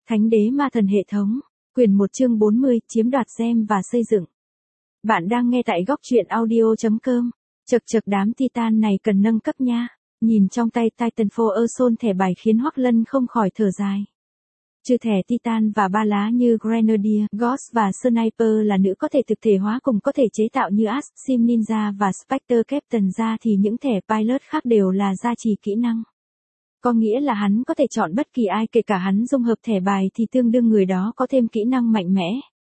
Thánh đế ma thần hệ thống, quyển 1 chương 40, chiếm đoạt gem và xây dựng. Bạn đang nghe tại góc truyện audio.com. Chậc chậc đám Titan này cần nâng cấp nha. Nhìn trong tay Titanfall Earthsoul thẻ bài khiến Hoắc Lân không khỏi thở dài. Trừ thẻ Titan và ba lá như Grenadier, Ghost và Sniper là nữ có thể thực thể hóa cùng có thể chế tạo như Ash, Sim Ninja và Spectre Captain ra thì những thẻ pilot khác đều là gia trì kỹ năng. Có nghĩa là hắn có thể chọn bất kỳ ai kể cả hắn dung hợp thẻ bài thì tương đương người đó có thêm kỹ năng mạnh mẽ.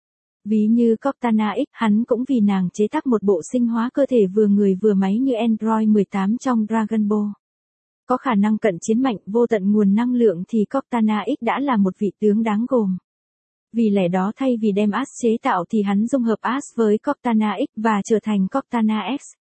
Ví như Cortana X, hắn cũng vì nàng chế tác một bộ sinh hóa cơ thể vừa người vừa máy như Android 18 trong Dragon Ball. Có khả năng cận chiến mạnh vô tận nguồn năng lượng thì Cortana X đã là một vị tướng đáng gồm. Vì lẽ đó thay vì đem Ash chế tạo thì hắn dung hợp Ash với Cortana X và trở thành Cortana X.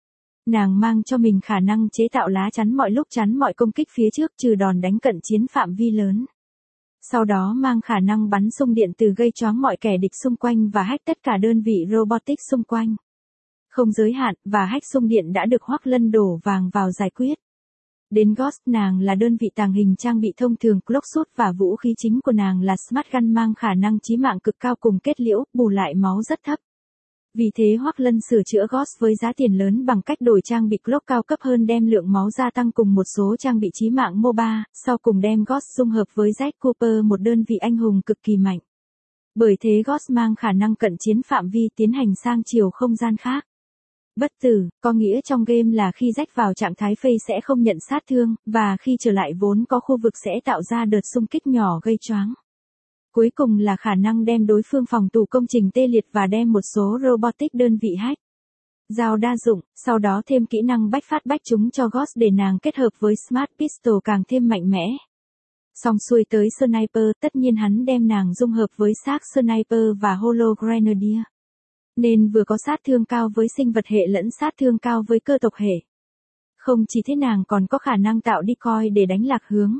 Nàng mang cho mình khả năng chế tạo lá chắn mọi lúc chắn mọi công kích phía trước trừ đòn đánh cận chiến phạm vi lớn. Sau đó mang khả năng bắn xung điện từ gây choáng mọi kẻ địch xung quanh và hack tất cả đơn vị robotics xung quanh. Không giới hạn và hack xung điện đã được Hoắc Lân đổ vàng vào giải quyết. Đến Ghost, nàng là đơn vị tàng hình trang bị thông thường cloak suit và vũ khí chính của nàng là Smart Gun mang khả năng chí mạng cực cao cùng kết liễu, bù lại máu rất thấp. Vì thế Hoắc Lân sửa chữa Ghost với giá tiền lớn bằng cách đổi trang bị cloak cao cấp hơn đem lượng máu gia tăng cùng một số trang bị chí mạng MOBA, sau cùng đem Ghost dung hợp với Jack Cooper một đơn vị anh hùng cực kỳ mạnh. Bởi thế Ghost mang khả năng cận chiến phạm vi tiến hành sang chiều không gian khác. Bất tử, có nghĩa trong game là khi rách vào trạng thái phase sẽ không nhận sát thương, và khi trở lại vốn có khu vực sẽ tạo ra đợt xung kích nhỏ gây choáng. Cuối cùng là khả năng đem đối phương phòng thủ công trình tê liệt và đem một số robotic đơn vị hack. Dao đa dụng, sau đó thêm kỹ năng bách phát bách trúng cho Ghost để nàng kết hợp với Smart Pistol càng thêm mạnh mẽ. Xong xuôi tới Sniper, tất nhiên hắn đem nàng dung hợp với xác Sniper và Holo Grenadier. Nên vừa có sát thương cao với sinh vật hệ lẫn sát thương cao với cơ tộc hệ. Không chỉ thế nàng còn có khả năng tạo decoy để đánh lạc hướng.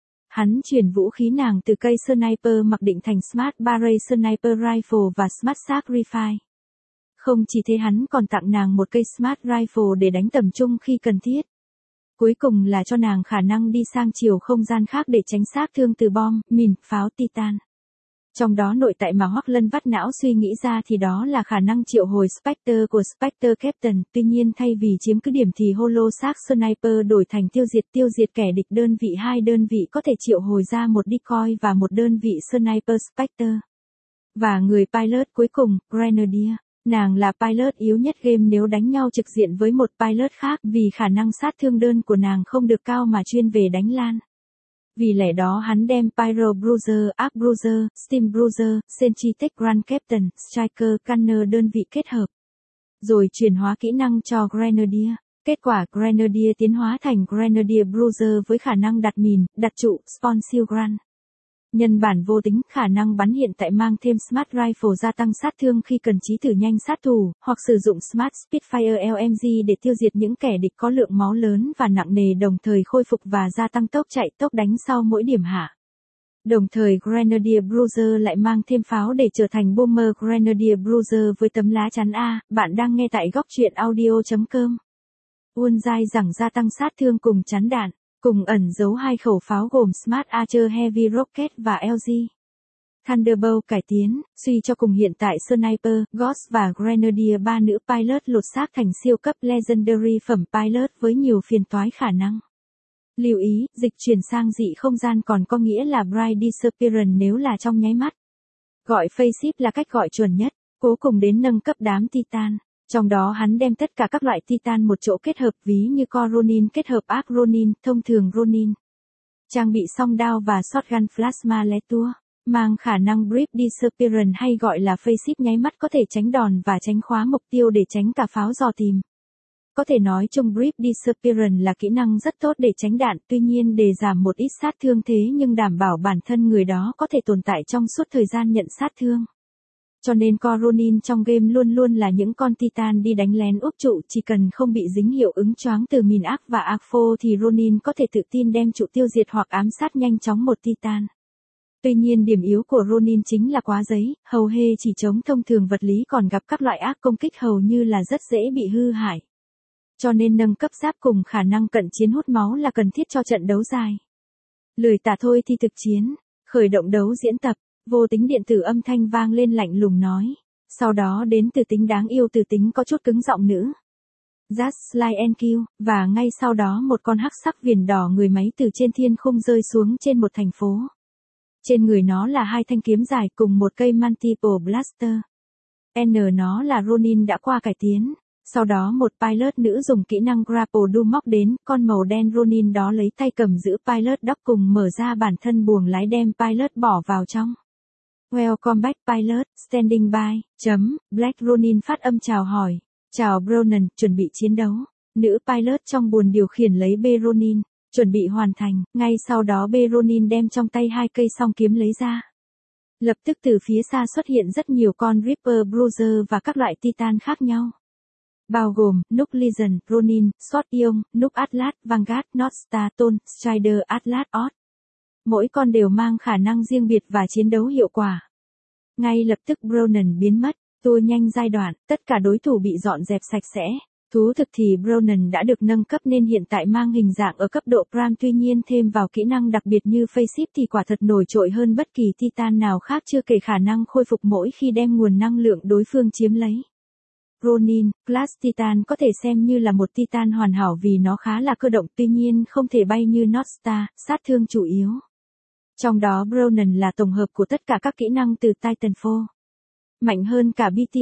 Hắn chuyển vũ khí nàng từ cây Sniper mặc định thành Smart Barrel Sniper Rifle và Smart Sacrifice. Không chỉ thế hắn còn tặng nàng một cây Smart Rifle để đánh tầm trung khi cần thiết. Cuối cùng là cho nàng khả năng đi sang chiều không gian khác để tránh sát thương từ bom, mìn, pháo Titan. Trong đó nội tại mà Hoắc Lân vắt não suy nghĩ ra thì đó là khả năng triệu hồi Spectre của Spectre Captain, tuy nhiên thay vì chiếm cứ điểm thì holo xác Sniper đổi thành tiêu diệt kẻ địch đơn vị, hai đơn vị có thể triệu hồi ra một decoy và một đơn vị Sniper Spectre. Và người pilot cuối cùng, Grenadier, nàng là pilot yếu nhất game nếu đánh nhau trực diện với một pilot khác vì khả năng sát thương đơn của nàng không được cao mà chuyên về đánh lan. Vì lẽ đó hắn đem Pyro Bruiser, Arc Bruiser, Steam Bruiser, Sentry Grand Captain, Striker Gunner đơn vị kết hợp. Rồi chuyển hóa kỹ năng cho Grenadier. Kết quả Grenadier tiến hóa thành Grenadier Bruiser với khả năng đặt mìn, đặt trụ, spawn shield gun. Nhân bản vô tính, khả năng bắn hiện tại mang thêm Smart Rifle gia tăng sát thương khi cần chí thử nhanh sát thủ, hoặc sử dụng Smart Spitfire LMG để tiêu diệt những kẻ địch có lượng máu lớn và nặng nề đồng thời khôi phục và gia tăng tốc chạy tốc đánh sau mỗi điểm hạ. Đồng thời Grenadier Bruiser lại mang thêm pháo để trở thành Bomber Grenadier Bruiser với tấm lá chắn A. Bạn đang nghe tại góc truyện audio.com. Unzai rằng gia tăng sát thương cùng chắn đạn. Cùng ẩn giấu hai khẩu pháo gồm Smart Archer Heavy Rocket và LG Thunderbolt cải tiến, suy cho cùng hiện tại Sniper, Ghost và Grenadier ba nữ pilot lột xác thành siêu cấp Legendary phẩm pilot với nhiều phiền toái khả năng. Lưu ý, dịch chuyển sang dị không gian còn có nghĩa là Bright Disappearance nếu là trong nháy mắt. Gọi Faceship là cách gọi chuẩn nhất, cố cùng đến nâng cấp đám Titan. Trong đó hắn đem tất cả các loại Titan một chỗ kết hợp ví như Core Ronin kết hợp Arc Ronin, thông thường Ronin. Trang bị song đao và shotgun Plasma Letour, mang khả năng Brief Disappearance hay gọi là Faceship nháy mắt có thể tránh đòn và tránh khóa mục tiêu để tránh cả pháo dò tìm. Có thể nói chung Brief Disappearance là kỹ năng rất tốt để tránh đạn, tuy nhiên để giảm một ít sát thương thế nhưng đảm bảo bản thân người đó có thể tồn tại trong suốt thời gian nhận sát thương. Cho nên Core Ronin trong game luôn luôn là những con Titan đi đánh lén úp trụ, chỉ cần không bị dính hiệu ứng choáng từ mìn Arc và Arc-4 thì Ronin có thể tự tin đem trụ tiêu diệt hoặc ám sát nhanh chóng một Titan. Tuy nhiên điểm yếu của Ronin chính là quá giấy, hầu hê chỉ chống thông thường vật lý còn gặp các loại ác công kích hầu như là rất dễ bị hư hại. Cho nên nâng cấp giáp cùng khả năng cận chiến hút máu là cần thiết cho trận đấu dài. Lười tả thôi thì thực chiến. Khởi động đấu diễn tập, vô tính điện tử âm thanh vang lên lạnh lùng nói. Sau đó đến từ tính đáng yêu từ tính có chút cứng giọng nữ. Just slide and kill, và ngay sau đó một con hắc sắc viền đỏ người máy từ trên thiên khung rơi xuống trên một thành phố. Trên người nó là 2 thanh kiếm dài cùng một cây multiple blaster. Nó là Ronin đã qua cải tiến. Sau đó một pilot nữ dùng kỹ năng grapple đu móc đến, con màu đen Ronin đó lấy tay cầm giữ pilot dock cùng mở ra bản thân buồng lái đem pilot bỏ vào trong. Welcome back pilot, standing by, Black Ronin phát âm chào hỏi. Chào Bronan, chuẩn bị chiến đấu. Nữ pilot trong buồng điều khiển lấy B Ronin, chuẩn bị hoàn thành, ngay sau đó B Ronin đem trong tay 2 cây song kiếm lấy ra. Lập tức từ phía xa xuất hiện rất nhiều con Reaper Bruiser và các loại Titan khác nhau. Bao gồm, Nuke Legion, Ronin, Sword Ion, Nuke Atlas, Vanguard, North Star, Tôn, Strider, Atlas, Odd. Mỗi con đều mang khả năng riêng biệt và chiến đấu hiệu quả. Ngay lập tức Bronan biến mất, tua nhanh giai đoạn, tất cả đối thủ bị dọn dẹp sạch sẽ. Thú thực thì Bronan đã được nâng cấp nên hiện tại mang hình dạng ở cấp độ Prime, tuy nhiên thêm vào kỹ năng đặc biệt như Faceship thì quả thật nổi trội hơn bất kỳ Titan nào khác, chưa kể khả năng khôi phục mỗi khi đem nguồn năng lượng đối phương chiếm lấy. Ronin, Class Titan có thể xem như là một Titan hoàn hảo vì nó khá là cơ động, tuy nhiên không thể bay như North Star, sát thương chủ yếu. Trong đó Bronan là tổng hợp của tất cả các kỹ năng từ Titanfall. Mạnh hơn cả BT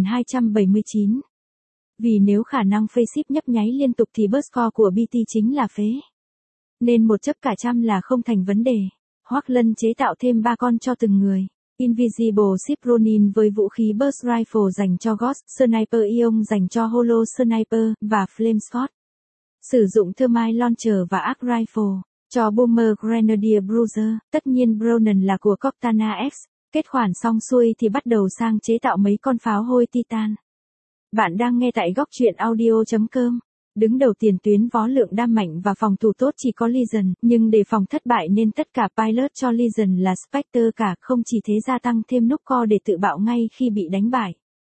7279. Vì nếu khả năng Faceship nhấp nháy liên tục thì burst score của BT chính là phế. Nên một chấp cả trăm là không thành vấn đề. Hoắc Lân chế tạo thêm 3 con cho từng người. Invisible Ship Ronin với vũ khí Burst Rifle dành cho Ghost, Sniper Ion dành cho Holo Sniper, và Flame Sword. Sử dụng Thermite Launcher và Arc Rifle, cho Bomber Grenadier Bruiser, tất nhiên Bronan là của Cortana X. Kết khoản xong xuôi thì bắt đầu sang chế tạo mấy con pháo hôi Titan. Bạn đang nghe tại góc truyện audio.com. Đứng đầu tiền tuyến võ lượng đam mạnh và phòng thủ tốt chỉ có Legion, nhưng để phòng thất bại nên tất cả pilot cho Legion là Spectre cả, không chỉ thế gia tăng thêm nút co để tự bạo ngay khi bị đánh bại.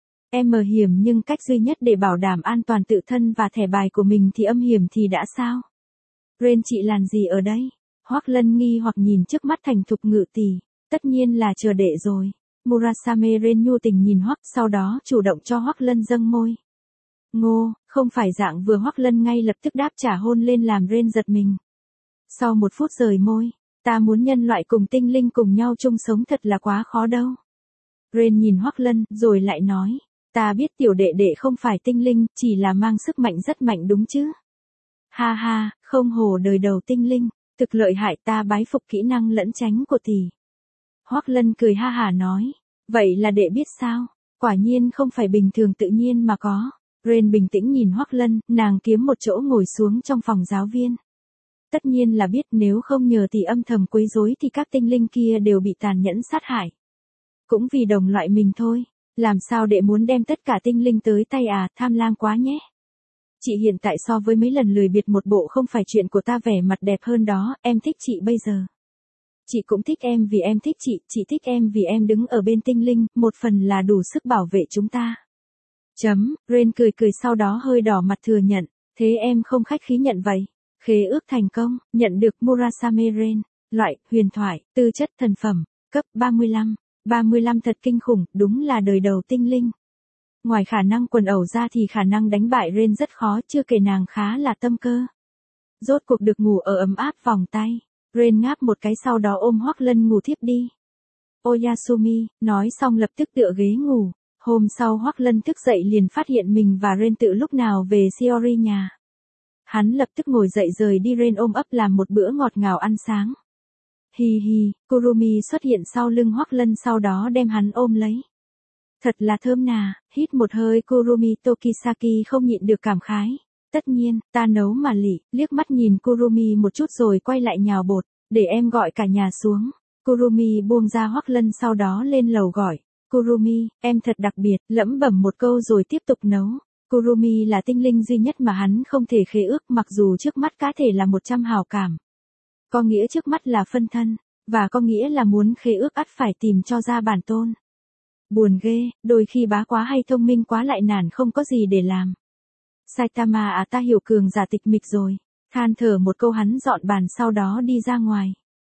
Hiểm nhưng cách duy nhất để bảo đảm an toàn tự thân và thẻ bài của mình thì âm hiểm thì đã sao? Ren chị làm gì ở đây? Hoắc Lân nghi hoặc nhìn trước mắt thành thục ngự tỷ, tất nhiên là chờ đệ rồi. Murasame Ren nhu tình nhìn Hoắc, sau đó chủ động cho Hoắc Lân dâng môi. Ngô, không phải dạng vừa. Hoắc Lân ngay lập tức đáp trả hôn lên làm Ren giật mình. Sau 1 phút rời môi, ta muốn nhân loại cùng tinh linh cùng nhau chung sống thật là quá khó đâu. Ren nhìn Hoắc Lân, rồi lại nói, ta biết tiểu đệ đệ không phải tinh linh, chỉ là mang sức mạnh rất mạnh đúng chứ. Ha ha, không hổ đời đầu tinh linh, thực lợi hại, ta bái phục kỹ năng lẫn tránh của tỷ. Hoắc Lân cười ha hả nói, vậy là đệ biết sao, quả nhiên không phải bình thường tự nhiên mà có. Ren bình tĩnh nhìn Hoắc Lân, nàng kiếm một chỗ ngồi xuống trong phòng giáo viên. Tất nhiên là biết, nếu không nhờ tỷ âm thầm quấy rối thì các tinh linh kia đều bị tàn nhẫn sát hại. Cũng vì đồng loại mình thôi, làm sao đệ muốn đem tất cả tinh linh tới tay à, tham lam quá nhé. Chị hiện tại so với mấy lần lười biệt một bộ không phải chuyện của ta vẻ mặt đẹp hơn đó, em thích chị bây giờ. Chị cũng thích em vì em thích chị thích em vì em đứng ở bên tinh linh, một phần là đủ sức bảo vệ chúng ta. Ren cười cười sau đó hơi đỏ mặt thừa nhận, thế em không khách khí nhận vậy. Khế ước thành công, nhận được Murasame Ren, loại, huyền thoại, tư chất thần phẩm, cấp 35. 35 thật kinh khủng, đúng là đời đầu tinh linh. Ngoài khả năng quần ẩu ra thì khả năng đánh bại Ren rất khó, chưa kể nàng khá là tâm cơ. Rốt cuộc được ngủ ở ấm áp vòng tay. Ren ngáp một cái sau đó ôm Hoắc Lân ngủ thiếp đi. Oyasumi, nói xong lập tức tựa ghế ngủ. Hôm sau Hoắc Lân thức dậy liền phát hiện mình và Ren tự lúc nào về Shiori nhà. Hắn lập tức ngồi dậy rời đi, Ren ôm ấp làm một bữa ngọt ngào ăn sáng. Hi hi, Kurumi xuất hiện sau lưng Hoắc Lân sau đó đem hắn ôm lấy. Thật là thơm nà, hít một hơi Kurumi Tokisaki không nhịn được cảm khái. Tất nhiên, ta nấu mà lị, liếc mắt nhìn Kurumi một chút rồi quay lại nhào bột, để em gọi cả nhà xuống. Kurumi buông ra Hoắc Lân sau đó lên lầu gọi. Kurumi, em thật đặc biệt, lẩm bẩm một câu rồi tiếp tục nấu. Kurumi là tinh linh duy nhất mà hắn không thể khế ước, mặc dù trước mắt cá thể là 100 hào cảm. Có nghĩa trước mắt là phân thân, và có nghĩa là muốn khế ước ắt phải tìm cho ra bản tôn. Buồn ghê, đôi khi bá quá hay thông minh quá lại nản không có gì để làm. Saitama à, ta hiểu cường giả tịch mịch rồi. Than thở một câu hắn dọn bàn sau đó đi ra ngoài.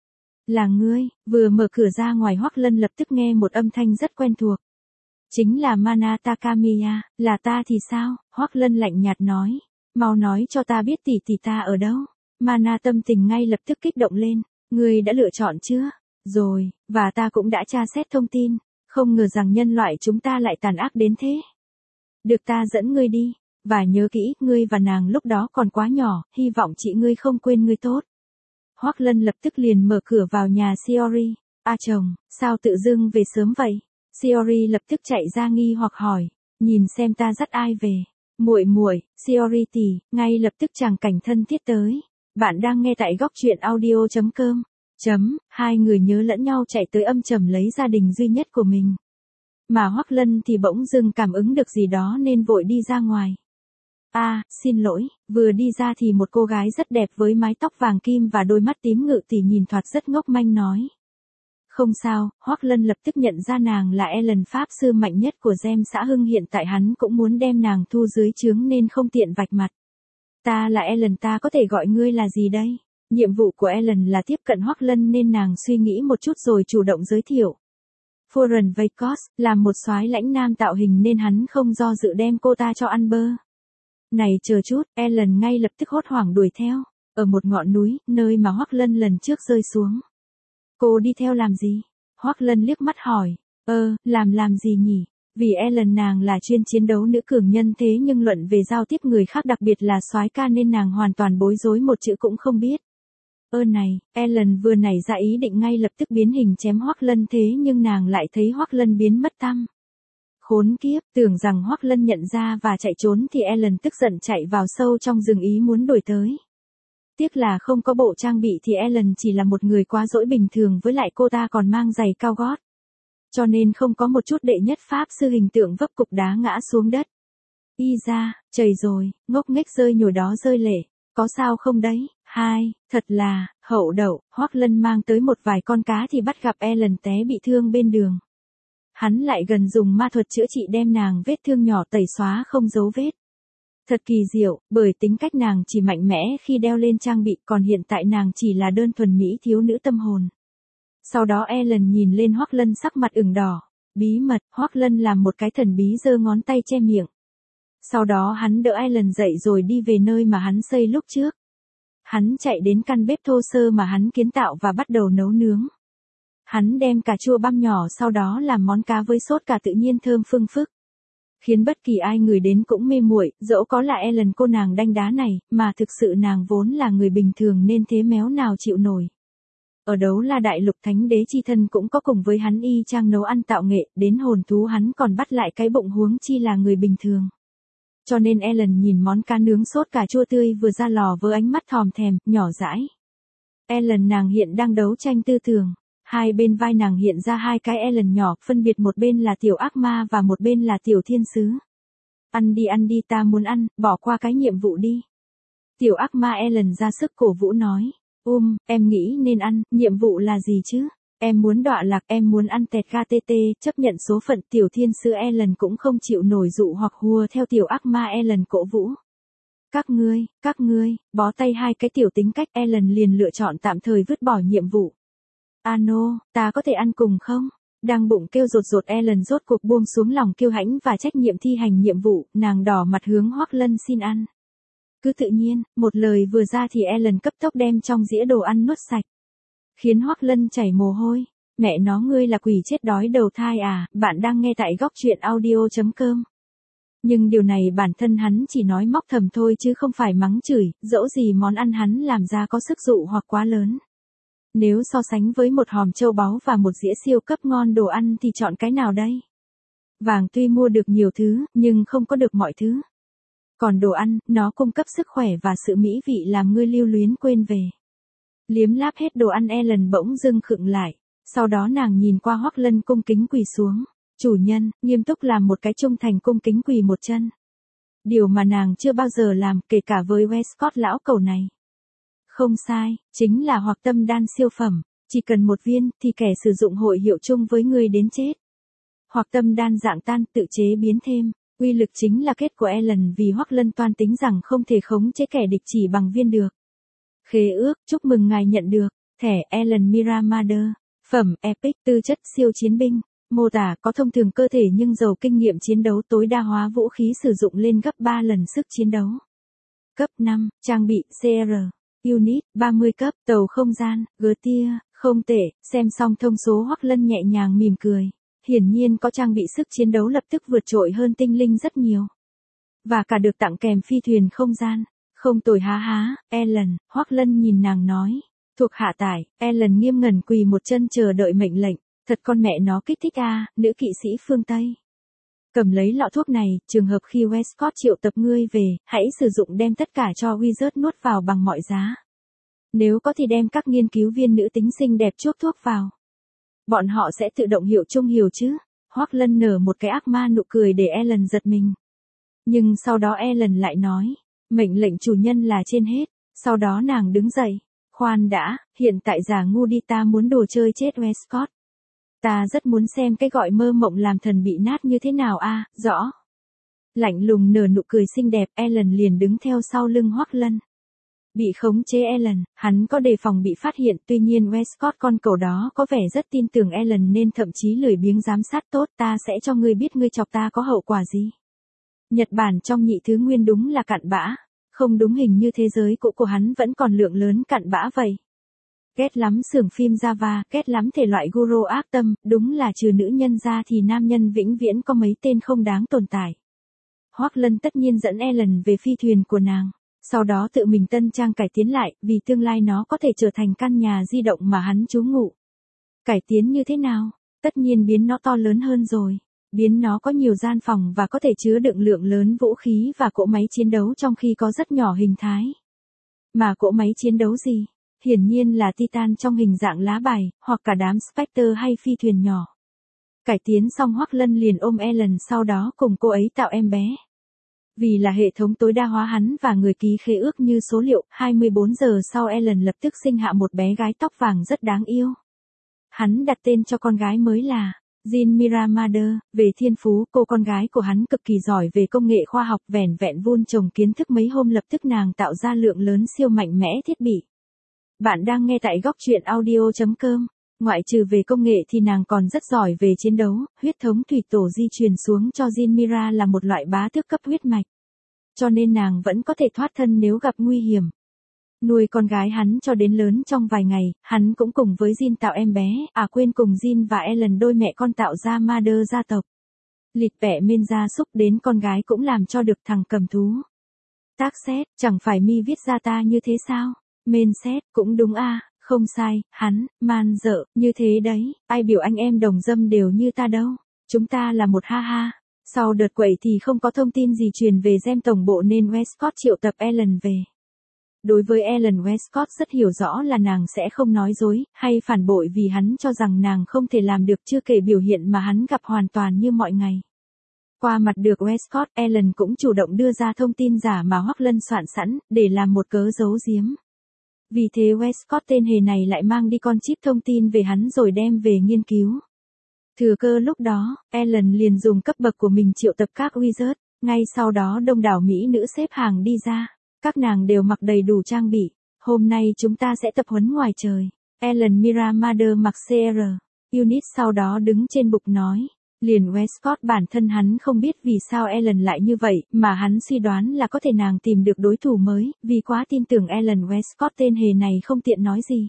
Là ngươi, vừa mở cửa ra ngoài Hoắc Lân lập tức nghe một âm thanh rất quen thuộc. Chính là Mana Takamiya, là ta thì sao? Hoắc Lân lạnh nhạt nói. Mau nói cho ta biết tỷ tỷ ta ở đâu. Mana tâm tình ngay lập tức kích động lên. Ngươi đã lựa chọn chưa? Rồi, và ta cũng đã tra xét thông tin. Không ngờ rằng nhân loại chúng ta lại tàn ác đến thế. Được ta dẫn ngươi đi. Và nhớ kỹ, ngươi và nàng lúc đó còn quá nhỏ, hy vọng chị ngươi không quên ngươi tốt. Hoắc Lân lập tức liền mở cửa vào nhà Shiori. À chồng, sao tự dưng về sớm vậy? Shiori lập tức chạy ra nghi hoặc hỏi, nhìn xem ta dắt ai về. Muội muội, Shiori tỷ, ngay lập tức chàng cảnh thân thiết tới. Bạn đang nghe tại góc truyện audio.com. Hai người nhớ lẫn nhau chạy tới âm trầm lấy gia đình duy nhất của mình. Mà Hoắc Lân thì bỗng dưng cảm ứng được gì đó nên vội đi ra ngoài. Xin lỗi, vừa đi ra thì một cô gái rất đẹp với mái tóc vàng kim và đôi mắt tím ngự tỉ nhìn thoạt rất ngốc manh nói. Không sao, Hoắc Lân lập tức nhận ra nàng là Ellen pháp sư mạnh nhất của Gem xã Hưng, hiện tại hắn cũng muốn đem nàng thu dưới trướng nên không tiện vạch mặt. Ta là Ellen, ta có thể gọi ngươi là gì đây? Nhiệm vụ của Ellen là tiếp cận Hoắc Lân nên nàng suy nghĩ một chút rồi chủ động giới thiệu. Foreign Vacos, là một soái lãnh nam tạo hình nên hắn không do dự đem cô ta cho ăn bơ. Này chờ chút, Ellen ngay lập tức hốt hoảng đuổi theo, ở một ngọn núi, nơi mà Hoắc Lân lần trước rơi xuống. Cô đi theo làm gì? Hoắc Lân liếc mắt hỏi, làm gì nhỉ? Vì Ellen nàng là chuyên chiến đấu nữ cường nhân thế nhưng luận về giao tiếp người khác đặc biệt là soái ca nên nàng hoàn toàn bối rối một chữ cũng không biết. Này, Ellen vừa nảy ra ý định ngay lập tức biến hình chém Hoắc Lân thế nhưng nàng lại thấy Hoắc Lân biến mất tăm. Khốn kiếp, tưởng rằng Hoắc Lân nhận ra và chạy trốn thì Ellen tức giận chạy vào sâu trong rừng ý muốn đuổi tới. Tiếc là không có bộ trang bị thì Ellen chỉ là một người quá dỗi bình thường, với lại cô ta còn mang giày cao gót. Cho nên không có một chút đệ nhất pháp sư hình tượng vấp cục đá ngã xuống đất. Y ra, trời rồi, ngốc nghếch rơi nhồi đó rơi lệ, có sao không đấy? Thật là, hậu đậu, Hoắc Lân mang tới một vài con cá thì bắt gặp Ellen té bị thương bên đường. Hắn lại gần dùng ma thuật chữa trị đem nàng vết thương nhỏ tẩy xóa không dấu vết. Thật kỳ diệu, bởi tính cách nàng chỉ mạnh mẽ khi đeo lên trang bị, còn hiện tại nàng chỉ là đơn thuần mỹ thiếu nữ tâm hồn. Sau đó Ellen nhìn lên Hoắc Lân sắc mặt ửng đỏ. Bí mật, Hoắc Lân làm một cái thần bí giơ ngón tay che miệng. Sau đó hắn đỡ Ellen dậy rồi đi về nơi mà hắn xây lúc trước. Hắn chạy đến căn bếp thô sơ mà hắn kiến tạo và bắt đầu nấu nướng. Hắn đem cà chua băm nhỏ sau đó làm món cá với sốt cà tự nhiên thơm phưng phức. Khiến bất kỳ ai người đến cũng mê muội, dẫu có là Ellen cô nàng đanh đá này, mà thực sự nàng vốn là người bình thường nên thế méo nào chịu nổi. Ở Đấu La Đại Lục thánh đế chi thân cũng có cùng với hắn y chang nấu ăn tạo nghệ, đến hồn thú hắn còn bắt lại cái bụng huống chi là người bình thường. Cho nên Ellen nhìn món cá nướng sốt cà chua tươi vừa ra lò với ánh mắt thòm thèm, nhỏ dãi. Ellen nàng hiện đang đấu tranh tư tưởng. Hai bên vai nàng hiện ra hai cái Ellen nhỏ, phân biệt một bên là tiểu ác ma và một bên là tiểu thiên sứ. Ăn đi ta muốn ăn, bỏ qua cái nhiệm vụ đi. Tiểu ác ma Ellen ra sức cổ vũ nói. Em nghĩ nên ăn, nhiệm vụ là gì chứ? Em muốn đọa lạc, em muốn ăn tẹt KTT, chấp nhận số phận. Tiểu thiên sứ Ellen cũng không chịu nổi dụ hoặc hùa theo tiểu ác ma Ellen cổ vũ. Các ngươi, bó tay hai cái tiểu tính cách. Ellen liền lựa chọn tạm thời vứt bỏ nhiệm vụ. No, ta có thể ăn cùng không? Đang bụng kêu rột Ellen rốt cuộc buông xuống lòng kiêu hãnh và trách nhiệm thi hành nhiệm vụ, nàng đỏ mặt hướng Hoắc Lân xin ăn. Cứ tự nhiên, một lời vừa ra thì Ellen cấp tốc đem trong dĩa đồ ăn nuốt sạch. Khiến Hoắc Lân chảy mồ hôi. Mẹ nó, ngươi là quỷ chết đói đầu thai à? Bạn đang nghe tại góc truyện audio.com. Nhưng điều này bản thân hắn chỉ nói móc thầm thôi chứ không phải mắng chửi, dẫu gì món ăn hắn làm ra có sức dụ hoặc quá lớn. Nếu so sánh với một hòm châu báu và một dĩa siêu cấp ngon đồ ăn thì chọn cái nào đây? Vàng tuy mua được nhiều thứ, nhưng không có được mọi thứ. Còn đồ ăn, nó cung cấp sức khỏe và sự mỹ vị làm ngươi lưu luyến quên về. Liếm láp hết đồ ăn Ellen bỗng dưng khựng lại. Sau đó nàng nhìn qua Hoắc Lân cung kính quỳ xuống. Chủ nhân, nghiêm túc làm một cái trung thành cung kính quỳ một chân. Điều mà nàng chưa bao giờ làm, kể cả với Westcott lão cẩu này. Không sai, chính là hoặc tâm đan siêu phẩm, chỉ cần một viên thì kẻ sử dụng hội hiệu chung với người đến chết. Hoặc tâm đan dạng tan tự chế biến thêm, uy lực chính là kết của Ellen vì Hoắc Lân toan tính rằng không thể khống chế kẻ địch chỉ bằng viên được. Khế ước, chúc mừng ngài nhận được. Thẻ Ellen Miramade. Phẩm Epic, tư chất siêu chiến binh. Mô tả có thông thường cơ thể nhưng giàu kinh nghiệm chiến đấu, tối đa hóa vũ khí sử dụng lên gấp 3 lần sức chiến đấu. Cấp 5, trang bị CR. Unit, 30 cấp, tàu không gian, Gear, không tệ. Xem xong thông số Hoắc Lân nhẹ nhàng mỉm cười. Hiển nhiên có trang bị sức chiến đấu lập tức vượt trội hơn tinh linh rất nhiều. Và cả được tặng kèm phi thuyền không gian. Không tồi há há, Ellen, Hoắc Lân nhìn nàng nói. Thuộc hạ tải, Ellen nghiêm ngẩn quỳ một chân chờ đợi mệnh lệnh. Thật con mẹ nó kích thích a, nữ kỵ sĩ phương Tây. Cầm lấy lọ thuốc này, trường hợp khi Westcott triệu tập ngươi về, hãy sử dụng đem tất cả cho Wizard nuốt vào bằng mọi giá. Nếu có thì đem các nghiên cứu viên nữ tính xinh đẹp chuốc thuốc vào. Bọn họ sẽ tự động hiệu chung hiểu chứ. Hoắc Lân nở một cái ác ma nụ cười để Ellen giật mình. Nhưng sau đó Ellen lại nói, mệnh lệnh chủ nhân là trên hết. Sau đó nàng đứng dậy. Khoan đã, hiện tại giả ngu đi, ta muốn đồ chơi chết Westcott. Ta rất muốn xem cái gọi mơ mộng làm thần bị nát như thế nào a, rõ. Lạnh lùng nở nụ cười xinh đẹp, Ellen liền đứng theo sau lưng Hoắc Lân. Bị khống chế Ellen, hắn có đề phòng bị phát hiện, tuy nhiên Westcott con cẩu đó có vẻ rất tin tưởng Ellen nên thậm chí lười biếng giám sát tốt, ta sẽ cho ngươi biết ngươi chọc ta có hậu quả gì. Nhật Bản trong nhị thứ nguyên đúng là cặn bã, không đúng hình như thế giới cũ của hắn vẫn còn lượng lớn cặn bã vậy. Ghét lắm xưởng phim Java, ghét lắm thể loại guru ác tâm, đúng là trừ nữ nhân ra thì nam nhân vĩnh viễn có mấy tên không đáng tồn tại. Hoắc Lân tất nhiên dẫn Ellen về phi thuyền của nàng, sau đó tự mình tân trang cải tiến lại, vì tương lai nó có thể trở thành căn nhà di động mà hắn trú ngụ. Cải tiến như thế nào? Tất nhiên biến nó to lớn hơn rồi. Biến nó có nhiều gian phòng và có thể chứa đựng lượng lớn vũ khí và cỗ máy chiến đấu trong khi có rất nhỏ hình thái. Mà cỗ máy chiến đấu gì? Hiển nhiên là Titan trong hình dạng lá bài, hoặc cả đám Spectre hay phi thuyền nhỏ. Cải tiến xong Hoắc Lân liền ôm Ellen, sau đó cùng cô ấy tạo em bé. Vì là hệ thống tối đa hóa hắn và người ký khế ước như số liệu, 24 giờ sau Ellen lập tức sinh hạ một bé gái tóc vàng rất đáng yêu. Hắn đặt tên cho con gái mới là Jean Miramade. Về thiên phú, cô con gái của hắn cực kỳ giỏi về công nghệ khoa học, vẻn vẹn vun trồng kiến thức mấy hôm lập tức nàng tạo ra lượng lớn siêu mạnh mẽ thiết bị. Bạn đang nghe tại góc truyện audio.com. Ngoại trừ về công nghệ thì nàng còn rất giỏi về chiến đấu, huyết thống thủy tổ di truyền xuống cho Jean Mira là một loại bá tước cấp huyết mạch. Cho nên nàng vẫn có thể thoát thân nếu gặp nguy hiểm. Nuôi con gái hắn cho đến lớn trong vài ngày, hắn cũng cùng với Jean tạo em bé, quên cùng Jean và Ellen đôi mẹ con tạo ra Mother gia tộc. Lịt vẹ men gia súc đến con gái cũng làm cho được thằng cầm thú. Tác xét, chẳng phải mi viết ra ta như thế sao? Men xét, cũng đúng không sai, hắn, man dợ, như thế đấy, ai biểu anh em đồng dâm đều như ta đâu. Chúng ta là một ha ha. Sau đợt quậy thì không có thông tin gì truyền về Gem tổng bộ nên Westcott triệu tập Ellen về. Đối với Ellen, Westcott rất hiểu rõ là nàng sẽ không nói dối, hay phản bội vì hắn cho rằng nàng không thể làm được, chưa kể biểu hiện mà hắn gặp hoàn toàn như mọi ngày. Qua mặt được Westcott, Ellen cũng chủ động đưa ra thông tin giả mà Hoắc Lân soạn sẵn, để làm một cớ giấu giếm. Vì thế Westcott tên hề này lại mang đi con chip thông tin về hắn rồi đem về nghiên cứu. Thừa cơ lúc đó, Ellen liền dùng cấp bậc của mình triệu tập các wizard, ngay sau đó đông đảo mỹ nữ xếp hàng đi ra. Các nàng đều mặc đầy đủ trang bị. Hôm nay chúng ta sẽ tập huấn ngoài trời. Ellen Miramade mặc CR. Unit sau đó đứng trên bục nói. Liền Westcott bản thân hắn không biết vì sao Ellen lại như vậy, mà hắn suy đoán là có thể nàng tìm được đối thủ mới, vì quá tin tưởng Ellen. Westcott tên hề này không tiện nói gì.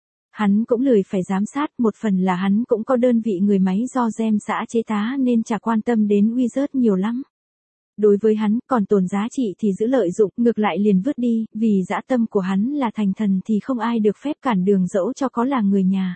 Hắn cũng lười phải giám sát, một phần là hắn cũng có đơn vị người máy do Gem xã chế tá nên chả quan tâm đến wizard nhiều lắm. Đối với hắn, còn tồn giá trị thì giữ lợi dụng, ngược lại liền vứt đi, vì dã tâm của hắn là thành thần thì không ai được phép cản đường dẫu cho có là người nhà.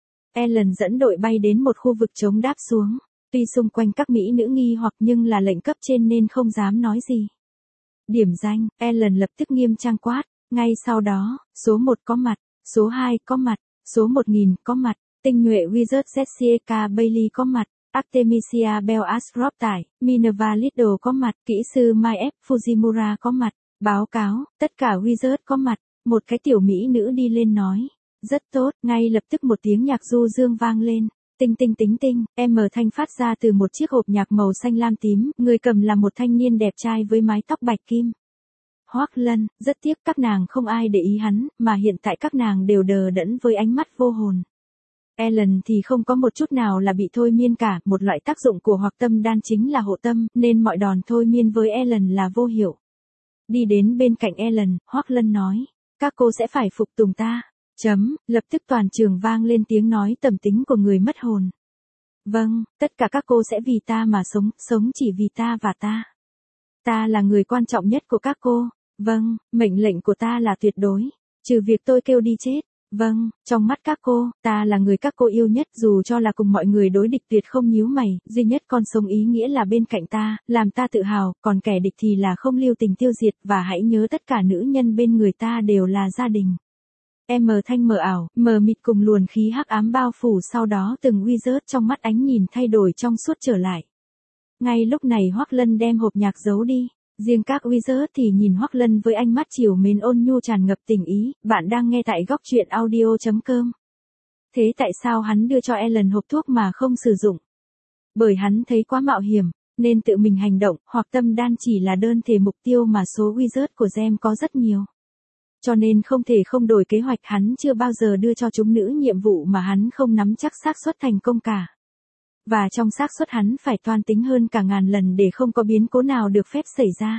Ellen dẫn đội bay đến một khu vực trống đáp xuống. Tuy xung quanh các mỹ nữ nghi hoặc nhưng là lệnh cấp trên nên không dám nói gì. Điểm danh, Ellen lập tức nghiêm trang quát. Ngay sau đó, số 1 có mặt, số 2 có mặt, số 1000 có mặt, tinh nhuệ Wizard Jessica Bailey có mặt. Artemisia Bell Ashrop tải, Minerva Liddell có mặt, kỹ sư Mai F. Fujimura có mặt, báo cáo, tất cả wizard có mặt, một cái tiểu mỹ nữ đi lên nói. Rất tốt, ngay lập tức một tiếng nhạc du dương vang lên, tinh tinh tính tinh, thanh phát ra từ một chiếc hộp nhạc màu xanh lam tím, người cầm là một thanh niên đẹp trai với mái tóc bạch kim. Hoắc Lân, rất tiếc các nàng không ai để ý hắn, mà hiện tại các nàng đều đờ đẫn với ánh mắt vô hồn. Ellen thì không có một chút nào là bị thôi miên cả, một loại tác dụng của Hoặc Tâm Đan chính là hộ tâm, nên mọi đòn thôi miên với Ellen là vô hiệu. Đi đến bên cạnh Ellen, Hoắc Lân nói, các cô sẽ phải phục tùng ta. Lập tức toàn trường vang lên tiếng nói tầm tính của người mất hồn. Vâng, tất cả các cô sẽ vì ta mà sống, sống chỉ vì ta và ta. Ta là người quan trọng nhất của các cô. Vâng, mệnh lệnh của ta là tuyệt đối. Trừ việc tôi kêu đi chết. Vâng, trong mắt các cô, ta là người các cô yêu nhất, dù cho là cùng mọi người đối địch tuyệt không nhíu mày, duy nhất con sống ý nghĩa là bên cạnh ta, làm ta tự hào, còn kẻ địch thì là không lưu tình tiêu diệt, và hãy nhớ tất cả nữ nhân bên người ta đều là gia đình. Em mờ thanh mờ ảo, mờ mịt cùng luồn khí hắc ám bao phủ, sau đó từng wizard trong mắt ánh nhìn thay đổi trong suốt trở lại. Ngay lúc này Hoắc Lân đem hộp nhạc giấu đi. Riêng các wizard thì nhìn Hoắc Lân với ánh mắt trìu mến ôn nhu tràn ngập tình ý. Bạn đang nghe tại góc truyện audio.com. Thế tại sao hắn đưa cho Ellen hộp thuốc mà không sử dụng? Bởi hắn thấy quá mạo hiểm, nên tự mình hành động, hoặc tâm đan chỉ là đơn thể mục tiêu mà số wizard của Gem có rất nhiều. Cho nên không thể không đổi kế hoạch, hắn chưa bao giờ đưa cho chúng nữ nhiệm vụ mà hắn không nắm chắc xác suất thành công cả. Và trong xác suất hắn phải toan tính hơn cả ngàn lần để không có biến cố nào được phép xảy ra.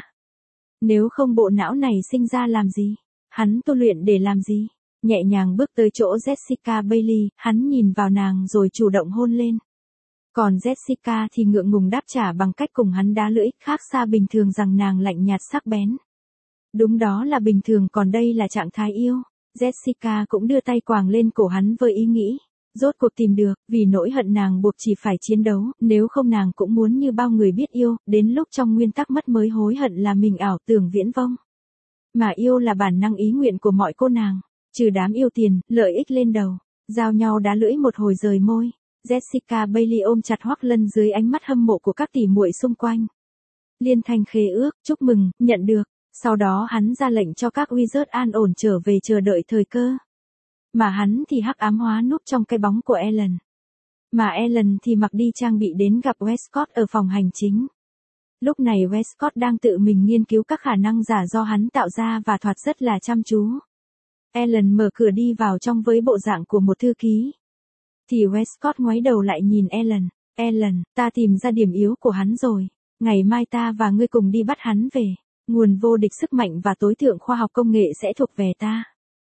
Nếu không bộ não này sinh ra làm gì? Hắn tu luyện để làm gì? Nhẹ nhàng bước tới chỗ Jessica Bailey, hắn nhìn vào nàng rồi chủ động hôn lên. Còn Jessica thì ngượng ngùng đáp trả bằng cách cùng hắn đá lưỡi, khác xa bình thường rằng nàng lạnh nhạt sắc bén. Đúng đó là bình thường, còn đây là trạng thái yêu. Jessica cũng đưa tay quàng lên cổ hắn với ý nghĩ. Rốt cuộc tìm được, vì nỗi hận nàng buộc chỉ phải chiến đấu, nếu không nàng cũng muốn như bao người biết yêu, đến lúc trong nguyên tắc mất mới hối hận là mình ảo tưởng viễn vông. Mà yêu là bản năng ý nguyện của mọi cô nàng, trừ đám yêu tiền, lợi ích lên đầu, giao nhau đá lưỡi một hồi rời môi. Jessica Bailey ôm chặt Hoắc Lân dưới ánh mắt hâm mộ của các tỷ muội xung quanh. Liên thanh khế ước, chúc mừng, nhận được. Sau đó hắn ra lệnh cho các wizard an ổn trở về chờ đợi thời cơ. Mà hắn thì hắc ám hóa núp trong cái bóng của Ellen. Mà Ellen thì mặc đi trang bị đến gặp Westcott ở phòng hành chính. Lúc này Westcott đang tự mình nghiên cứu các khả năng giả do hắn tạo ra và thoạt rất là chăm chú. Ellen mở cửa đi vào trong với bộ dạng của một thư ký. Thì Westcott ngoáy đầu lại nhìn Ellen. Ellen, ta tìm ra điểm yếu của hắn rồi. Ngày mai ta và ngươi cùng đi bắt hắn về. Nguồn vô địch sức mạnh và tối thượng khoa học công nghệ sẽ thuộc về ta.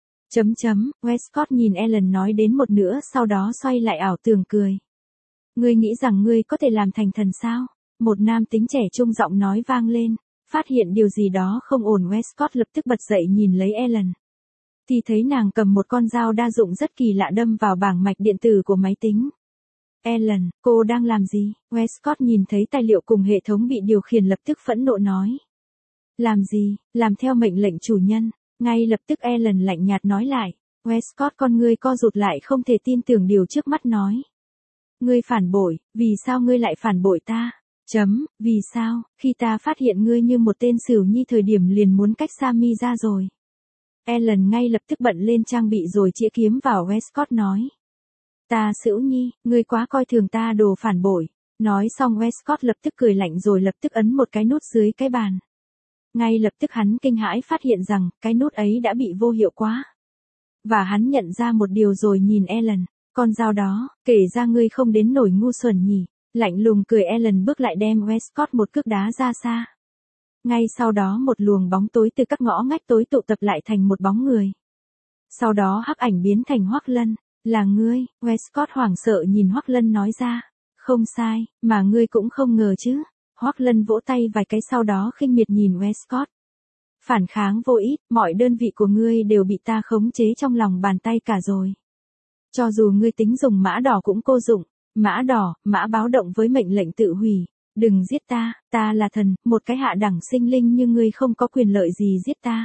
Westcott nhìn Ellen nói đến một nửa, sau đó xoay lại ảo tưởng cười. Ngươi nghĩ rằng ngươi có thể làm thành thần sao? Một nam tính trẻ trung giọng nói vang lên. Phát hiện điều gì đó không ổn, Westcott lập tức bật dậy nhìn lấy Ellen. Thì thấy nàng cầm một con dao đa dụng rất kỳ lạ đâm vào bảng mạch điện tử của máy tính. Ellen, cô đang làm gì? Westcott nhìn thấy tài liệu cùng hệ thống bị điều khiển lập tức phẫn nộ nói. Làm gì? Làm theo mệnh lệnh chủ nhân. Ngay lập tức Ellen lạnh nhạt nói lại. Westcott con ngươi co rụt lại, không thể tin tưởng điều trước mắt nói. Ngươi phản bội, vì sao ngươi lại phản bội ta? Vì sao, khi ta phát hiện ngươi như một tên xỉu nhi thời điểm liền muốn cách Sammy ra rồi. Ellen ngay lập tức bận lên trang bị rồi chĩa kiếm vào Westcott nói. Ta xỉu nhi, ngươi quá coi thường ta, đồ phản bội. Nói xong Westcott lập tức cười lạnh rồi lập tức ấn một cái nút dưới cái bàn. Ngay lập tức hắn kinh hãi phát hiện rằng, cái nút ấy đã bị vô hiệu quá. Và hắn nhận ra một điều rồi nhìn Ellen, con dao đó, kể ra ngươi không đến nổi ngu xuẩn nhỉ. Lạnh lùng cười, Ellen bước lại đem Westcott một cước đá ra xa. Ngay sau đó một luồng bóng tối từ các ngõ ngách tối tụ tập lại thành một bóng người. Sau đó hắc ảnh biến thành Hoắc Lân. Là ngươi? Westcott hoảng sợ nhìn Hoắc Lân nói ra. Không sai, mà ngươi cũng không ngờ chứ. Hoắc Lân vỗ tay vài cái sau đó khinh miệt nhìn Westcott. Phản kháng vô ích, mọi đơn vị của ngươi đều bị ta khống chế trong lòng bàn tay cả rồi. Cho dù ngươi tính dùng mã đỏ cũng vô dụng. Mã đỏ, mã báo động với mệnh lệnh tự hủy. Đừng giết ta, ta là thần, một cái hạ đẳng sinh linh như ngươi không có quyền lợi gì giết ta.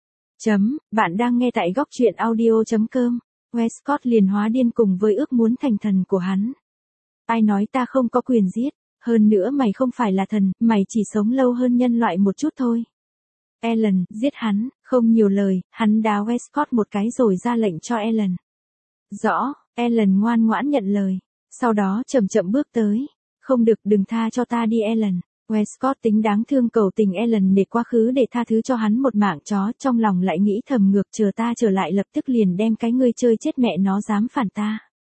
Bạn đang nghe tại góc truyện audio.com. Westcott liền hóa điên cùng với ước muốn thành thần của hắn. Ai nói ta không có quyền giết? Hơn nữa mày không phải là thần, mày chỉ sống lâu hơn nhân loại một chút thôi. Ellen, giết hắn, không nhiều lời, hắn đá Westcott một cái rồi ra lệnh cho Ellen. Rõ, Ellen ngoan ngoãn nhận lời. Sau đó chậm chậm bước tới. Không được, đừng tha cho ta đi Ellen. Westcott tính đáng thương cầu tình Ellen để quá khứ để tha thứ cho hắn một mạng chó, trong lòng lại nghĩ thầm ngược chờ ta trở lại lập tức liền đem cái ngươi chơi chết mẹ nó dám phản ta.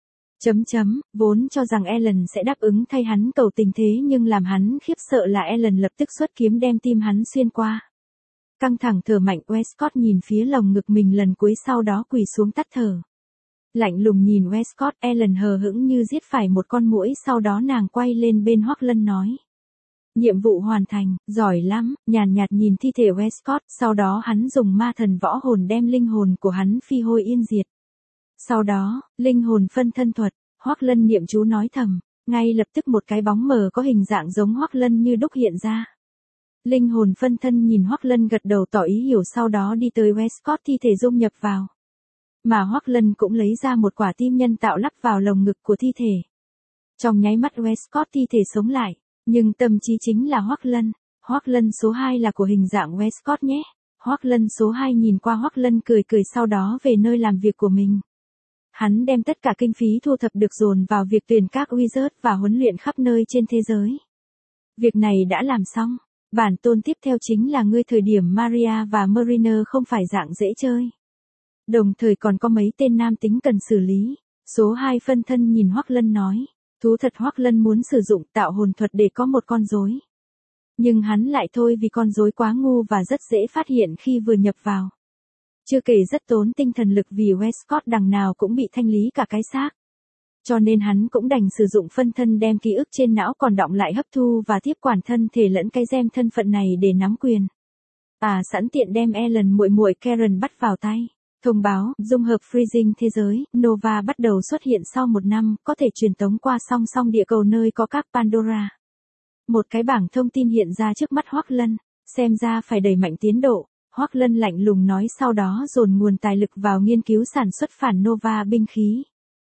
Vốn cho rằng Ellen sẽ đáp ứng thay hắn cầu tình thế nhưng làm hắn khiếp sợ là Ellen lập tức xuất kiếm đem tim hắn xuyên qua. Căng thẳng thở mạnh, Westcott nhìn phía lồng ngực mình lần cuối sau đó quỳ xuống tắt thở. Lạnh lùng nhìn Westcott, Ellen hờ hững như giết phải một con muỗi, sau đó nàng quay lên bên Hoắc Lân nói. Nhiệm vụ hoàn thành, giỏi lắm, nhàn nhạt nhìn thi thể Westcott, sau đó hắn dùng ma thần võ hồn đem linh hồn của hắn phi hôi yên diệt. Sau đó, linh hồn phân thân thuật, Hoắc Lân niệm chú nói thầm, ngay lập tức một cái bóng mờ có hình dạng giống Hoắc Lân như đúc hiện ra. Linh hồn phân thân nhìn Hoắc Lân gật đầu tỏ ý hiểu, sau đó đi tới Westcott thi thể dung nhập vào. Mà Hoắc Lân cũng lấy ra một quả tim nhân tạo lắp vào lồng ngực của thi thể. Trong nháy mắt Westcott thi thể sống lại, nhưng tâm trí chính là Hoắc Lân. Hoắc Lân số 2 là của hình dạng Westcott nhé. Hoắc Lân số 2 nhìn qua Hoắc Lân cười cười, sau đó về nơi làm việc của mình. Hắn đem tất cả kinh phí thu thập được dồn vào việc tuyển các wizard và huấn luyện khắp nơi trên thế giới. Việc này đã làm xong. Bản tôn tiếp theo chính là ngươi. Thời điểm Maria và Mariner không phải dạng dễ chơi. Đồng thời còn có mấy tên nam tính cần xử lý. Số 2 phân thân nhìn Hoắc Lân nói. Thú thật, Hoắc Lân muốn sử dụng tạo hồn thuật để có một con rối. Nhưng hắn lại thôi vì con rối quá ngu và rất dễ phát hiện khi vừa nhập vào. Chưa kể rất tốn tinh thần lực vì Westcott đằng nào cũng bị thanh lý cả cái xác. Cho nên hắn cũng đành sử dụng phân thân đem ký ức trên não còn đọng lại hấp thu và tiếp quản thân thể lẫn cái gem thân phận này để nắm quyền. Sẵn tiện đem Ellen muội muội Karen bắt vào tay. Thông báo, dung hợp freezing thế giới, Nova bắt đầu xuất hiện sau 1 năm, có thể truyền tống qua song song địa cầu nơi có các Pandora. Một cái bảng thông tin hiện ra trước mắt Hoắc Lân, xem ra phải đẩy mạnh tiến độ. Hoắc Lân lạnh lùng nói, sau đó dồn nguồn tài lực vào nghiên cứu sản xuất phản Nova binh khí.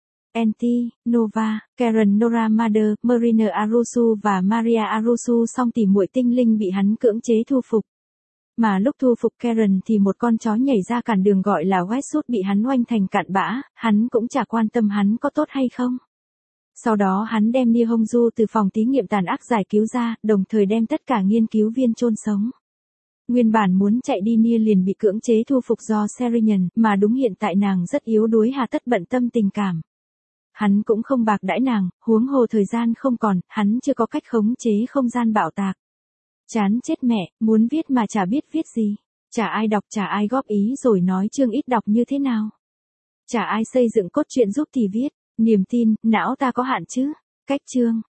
Nova, Karen Nora Mader, Mariner Arusu và Maria Arusu song tỉ muội tinh linh bị hắn cưỡng chế thu phục. Mà lúc thu phục Karen thì một con chó nhảy ra cản đường gọi là Westwood bị hắn oanh thành cạn bã, hắn cũng chả quan tâm hắn có tốt hay không. Sau đó hắn đem Nia Hongju từ phòng thí nghiệm tàn ác giải cứu ra, đồng thời đem tất cả nghiên cứu viên chôn sống. Nguyên bản muốn chạy đi Nia liền bị cưỡng chế thu phục do Serian, mà đúng hiện tại nàng rất yếu đuối, hà tất bận tâm tình cảm. Hắn cũng không bạc đãi nàng, huống hồ thời gian không còn, hắn chưa có cách khống chế không gian bạo tạc. Chán chết mẹ, muốn viết mà chả biết viết gì. Chả ai đọc, chả ai góp ý rồi nói chương ít đọc như thế nào. Chả ai xây dựng cốt truyện giúp thì viết. Niềm tin, não ta có hạn chứ. Cách chương.